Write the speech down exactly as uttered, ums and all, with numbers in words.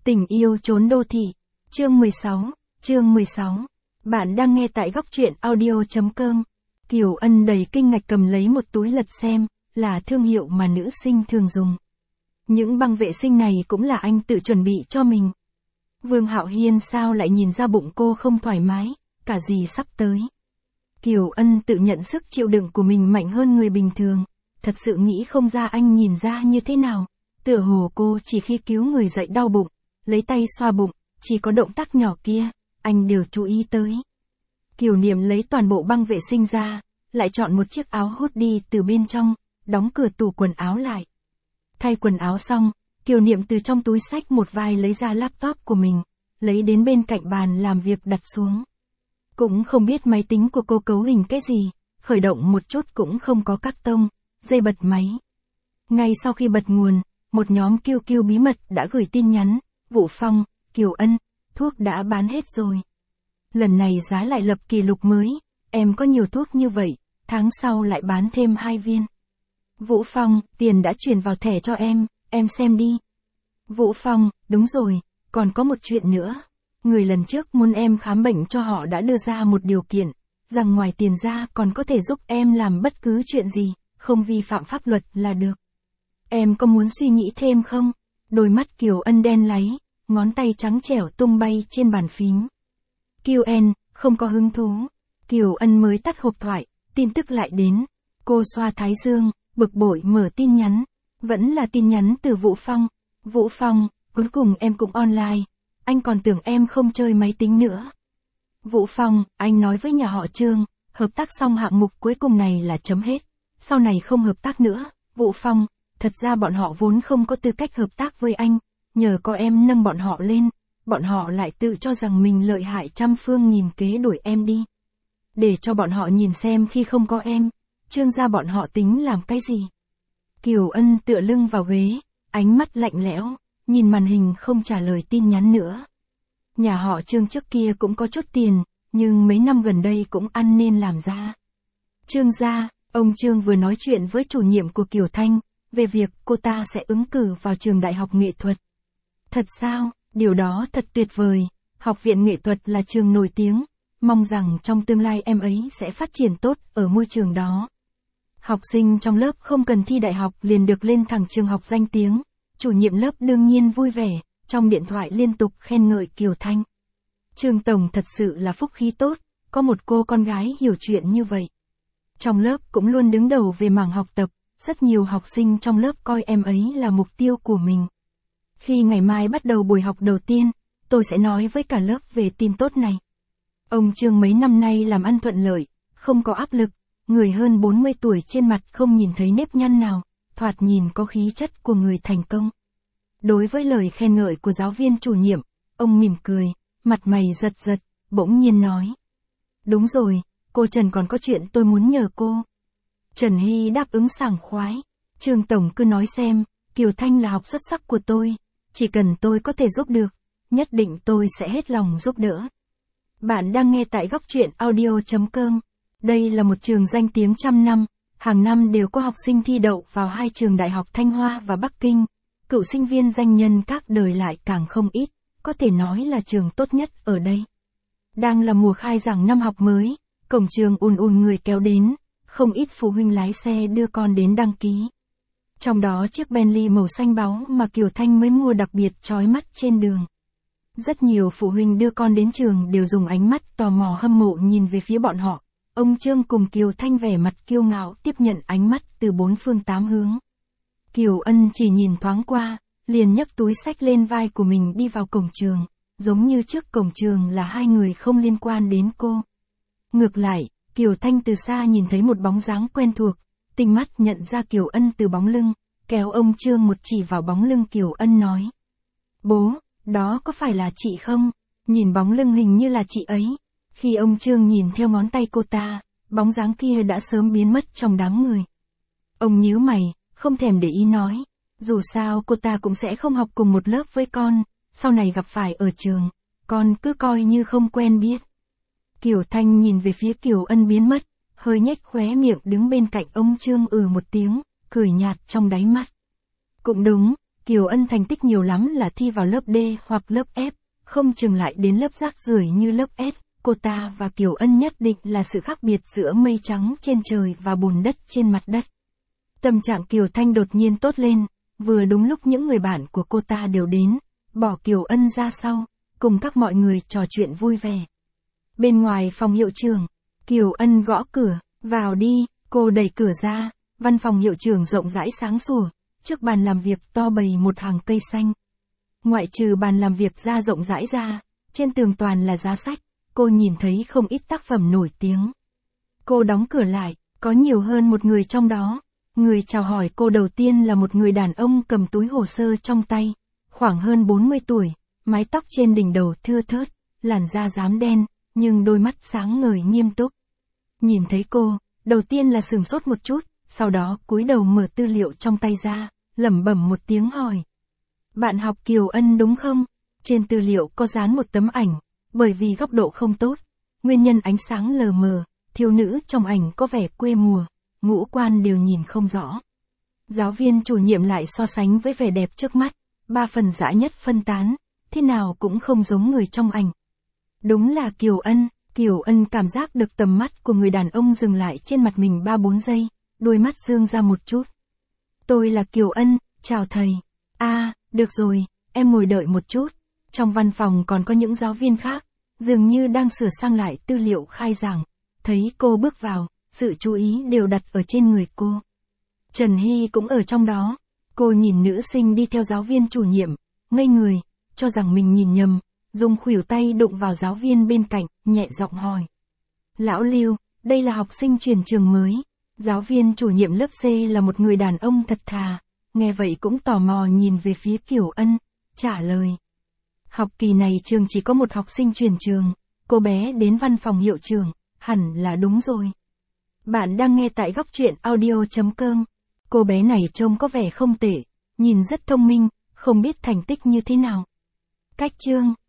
Tình yêu trốn đô thị. Chương mười sáu, chương mười sáu. Bạn đang nghe tại góc truyện audio chấm com. Kiều Ân đầy kinh ngạc cầm lấy một túi lật xem, là thương hiệu mà nữ sinh thường dùng. Những băng vệ sinh này cũng là anh tự chuẩn bị cho mình. Vương Hạo Hiên sao lại nhìn ra bụng cô không thoải mái, cả gì sắp tới. Kiều Ân tự nhận sức chịu đựng của mình mạnh hơn người bình thường, thật sự nghĩ không ra anh nhìn ra như thế nào. Tựa hồ cô chỉ khi cứu người dậy đau bụng, lấy tay xoa bụng, chỉ có động tác nhỏ kia, anh đều chú ý tới. Kiều Niệm lấy toàn bộ băng vệ sinh ra, lại chọn một chiếc áo hoodie từ bên trong, đóng cửa tủ quần áo lại. Thay quần áo xong, Kiều Niệm từ trong túi xách một vai lấy ra laptop của mình, lấy đến bên cạnh bàn làm việc đặt xuống. Cũng không biết máy tính của cô cấu hình cái gì, khởi động một chút cũng không có các tông, dây bật máy. Ngay sau khi bật nguồn, một nhóm Q Q bí mật đã gửi tin nhắn, Vũ Phong, Kiều Ân, thuốc đã bán hết rồi. Lần này giá lại lập kỷ lục mới, em có nhiều thuốc như vậy, tháng sau lại bán thêm hai viên. Vũ Phong, tiền đã chuyển vào thẻ cho em, em xem đi. Vũ Phong, đúng rồi, còn có một chuyện nữa. Người lần trước muốn em khám bệnh cho họ đã đưa ra một điều kiện, rằng ngoài tiền ra còn có thể giúp em làm bất cứ chuyện gì, không vi phạm pháp luật là được. Em có muốn suy nghĩ thêm không? Đôi mắt Kiều Ân đen láy, ngón tay trắng trẻo tung bay trên bàn phím. Kiều Ân, không có hứng thú. Kiều Ân mới tắt hộp thoại, tin tức lại đến. Cô xoa thái dương, bực bội mở tin nhắn. Vẫn là tin nhắn từ Vũ Phong. Vũ Phong, cuối cùng em cũng online. Anh còn tưởng em không chơi máy tính nữa. Vũ Phong, anh nói với nhà họ Trương, hợp tác xong hạng mục cuối cùng này là chấm hết. Sau này không hợp tác nữa. Vũ Phong, thật ra bọn họ vốn không có tư cách hợp tác với anh. Nhờ có em nâng bọn họ lên, bọn họ lại tự cho rằng mình lợi hại trăm phương nghìn kế đuổi em đi. Để cho bọn họ nhìn xem khi không có em, Trương gia bọn họ tính làm cái gì. Kiều Ân tựa lưng vào ghế, ánh mắt lạnh lẽo, nhìn màn hình không trả lời tin nhắn nữa. Nhà họ Trương trước kia cũng có chút tiền, nhưng mấy năm gần đây cũng ăn nên làm ra. Trương gia, ông Trương vừa nói chuyện với chủ nhiệm của Kiều Thanh, về việc cô ta sẽ ứng cử vào trường đại học nghệ thuật. Thật sao, điều đó thật tuyệt vời, học viện nghệ thuật là trường nổi tiếng, mong rằng trong tương lai em ấy sẽ phát triển tốt ở môi trường đó. Học sinh trong lớp không cần thi đại học liền được lên thẳng trường học danh tiếng, chủ nhiệm lớp đương nhiên vui vẻ, trong điện thoại liên tục khen ngợi Kiều Thanh. Trương Tổng thật sự là phúc khí tốt, có một cô con gái hiểu chuyện như vậy. Trong lớp cũng luôn đứng đầu về mảng học tập, rất nhiều học sinh trong lớp coi em ấy là mục tiêu của mình. Khi ngày mai bắt đầu buổi học đầu tiên, tôi sẽ nói với cả lớp về tin tốt này. Ông Trương mấy năm nay làm ăn thuận lợi, không có áp lực, người hơn bốn mươi tuổi trên mặt không nhìn thấy nếp nhăn nào, thoạt nhìn có khí chất của người thành công. Đối với lời khen ngợi của giáo viên chủ nhiệm, ông mỉm cười, mặt mày giật giật, bỗng nhiên nói. Đúng rồi, cô Trần còn có chuyện tôi muốn nhờ cô. Trần Hy đáp ứng sảng khoái. Trương Tổng cứ nói xem, Kiều Thanh là học xuất sắc của tôi, chỉ cần tôi có thể giúp được, nhất định tôi sẽ hết lòng giúp đỡ. Bạn đang nghe tại góc truyện audio chấm com. Đây là một trường danh tiếng trăm năm, hàng năm đều có học sinh thi đậu vào hai trường đại học Thanh Hoa và Bắc Kinh, cựu sinh viên danh nhân các đời lại càng không ít, có thể nói là trường tốt nhất ở đây. Đang là mùa khai giảng năm học mới, cổng trường ùn ùn người kéo đến, không ít phụ huynh lái xe đưa con đến đăng ký. Trong đó chiếc Bentley màu xanh báu mà Kiều Thanh mới mua đặc biệt chói mắt trên đường. Rất nhiều phụ huynh đưa con đến trường đều dùng ánh mắt tò mò hâm mộ nhìn về phía bọn họ. Ông Trương cùng Kiều Thanh vẻ mặt kiêu ngạo tiếp nhận ánh mắt từ bốn phương tám hướng. Kiều Ân chỉ nhìn thoáng qua, liền nhấc túi xách lên vai của mình đi vào cổng trường, giống như trước cổng trường là hai người không liên quan đến cô. Ngược lại, Kiều Thanh từ xa nhìn thấy một bóng dáng quen thuộc, tinh mắt nhận ra Kiều Ân từ bóng lưng, kéo ông Trương một chỉ vào bóng lưng Kiều Ân nói. Bố, đó có phải là chị không? Nhìn bóng lưng hình như là chị ấy. Khi ông Trương nhìn theo ngón tay cô ta, bóng dáng kia đã sớm biến mất trong đám người. Ông nhíu mày, không thèm để ý nói, dù sao cô ta cũng sẽ không học cùng một lớp với con, sau này gặp phải ở trường, con cứ coi như không quen biết. Kiều Thanh nhìn về phía Kiều Ân biến mất, hơi nhếch khóe miệng đứng bên cạnh ông Trương ừ một tiếng, cười nhạt trong đáy mắt. Cũng đúng, Kiều Ân thành tích nhiều lắm là thi vào lớp D hoặc lớp F, không chừng lại đến lớp rác rưởi như lớp S. Cô ta và Kiều Ân nhất định là sự khác biệt giữa mây trắng trên trời và bùn đất trên mặt đất. Tâm trạng Kiều Thanh đột nhiên tốt lên, vừa đúng lúc những người bạn của cô ta đều đến, bỏ Kiều Ân ra sau, cùng các mọi người trò chuyện vui vẻ. Bên ngoài phòng hiệu trưởng, Kiều Ân gõ cửa, vào đi, cô đẩy cửa ra, văn phòng hiệu trưởng rộng rãi sáng sủa, trước bàn làm việc to bày một hàng cây xanh. Ngoại trừ bàn làm việc ra rộng rãi ra, trên tường toàn là giá sách, cô nhìn thấy không ít tác phẩm nổi tiếng. Cô đóng cửa lại, có nhiều hơn một người trong đó. Người chào hỏi cô đầu tiên là một người đàn ông cầm túi hồ sơ trong tay, khoảng hơn bốn mươi tuổi, mái tóc trên đỉnh đầu thưa thớt, làn da rám đen, nhưng đôi mắt sáng ngời nghiêm túc. Nhìn thấy cô, đầu tiên là sửng sốt một chút, sau đó cúi đầu mở tư liệu trong tay ra, lẩm bẩm một tiếng hỏi. Bạn học Kiều Ân đúng không? Trên tư liệu có dán một tấm ảnh, bởi vì góc độ không tốt, nguyên nhân ánh sáng lờ mờ, thiếu nữ trong ảnh có vẻ quê mùa, ngũ quan đều nhìn không rõ. Giáo viên chủ nhiệm lại so sánh với vẻ đẹp trước mắt, ba phần dã nhất phân tán, thế nào cũng không giống người trong ảnh. Đúng là Kiều Ân, Kiều Ân cảm giác được tầm mắt của người đàn ông dừng lại trên mặt mình ba bốn giây, đôi mắt dương ra một chút. Tôi là Kiều Ân, chào thầy. À, được rồi, em ngồi đợi một chút. Trong văn phòng còn có những giáo viên khác, dường như đang sửa sang lại tư liệu khai giảng. Thấy cô bước vào, sự chú ý đều đặt ở trên người cô. Trần Hy cũng ở trong đó. Cô nhìn nữ sinh đi theo giáo viên chủ nhiệm, ngây người, cho rằng mình nhìn nhầm, dùng khuỷu tay đụng vào giáo viên bên cạnh, nhẹ giọng hỏi. Lão Lưu, đây là học sinh chuyển trường mới. Giáo viên chủ nhiệm lớp C là một người đàn ông thật thà, nghe vậy cũng tò mò nhìn về phía Kiều Ân, trả lời. Học kỳ này trường chỉ có một học sinh chuyển trường, cô bé đến văn phòng hiệu trưởng, hẳn là đúng rồi. Bạn đang nghe tại góc truyện audio chấm com. Cô bé này trông có vẻ không tệ, nhìn rất thông minh, không biết thành tích như thế nào. Cách chương